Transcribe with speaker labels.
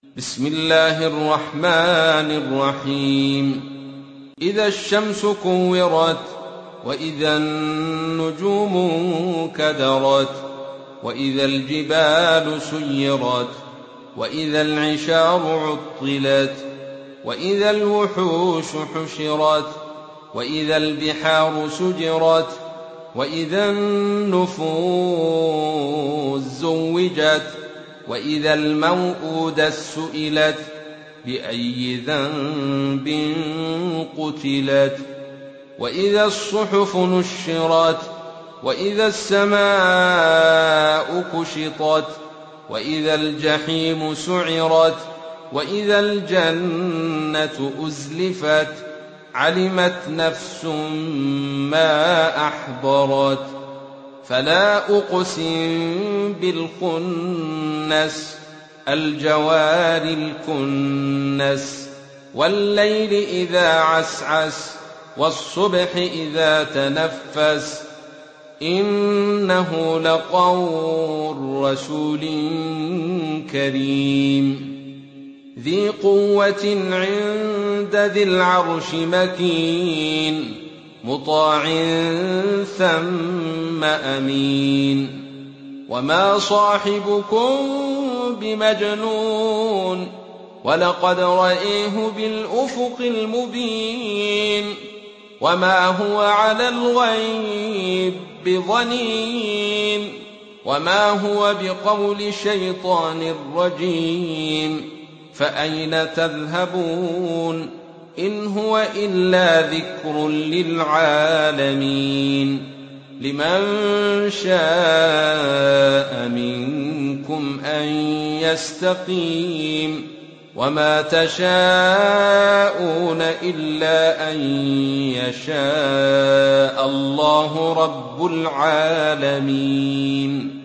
Speaker 1: بسم الله الرحمن الرحيم. إذا الشمس كورت وإذا النجوم كدرت وإذا الجبال سيرت وإذا العشار عطلت وإذا الوحوش حشرت وإذا البحار سجرت وإذا النفوس زوجت وإذا الموءودة سئلت بأي ذنب قتلت وإذا الصحف نشرت وإذا السماء كشطت وإذا الجحيم سعرت وإذا الجنة أزلفت علمت نفس ما أحضرت. فلا أقسم بالخنس الجوار الكنس والليل إذا عسعس والصبح إذا تنفس إنه لقول رسول كريم ذي قوة عند ذي العرش مكين مطاع ثم أمين. وما صاحبكم بمجنون ولقد رأيه بالأفق المبين وما هو على الغيب بضنين وما هو بقول شيطان رجيم. فأين تذهبون إن هو إلا ذكر للعالمين. لمن شاء منكم أن يستقيم وما تشاءون إلا أن يشاء الله رب العالمين.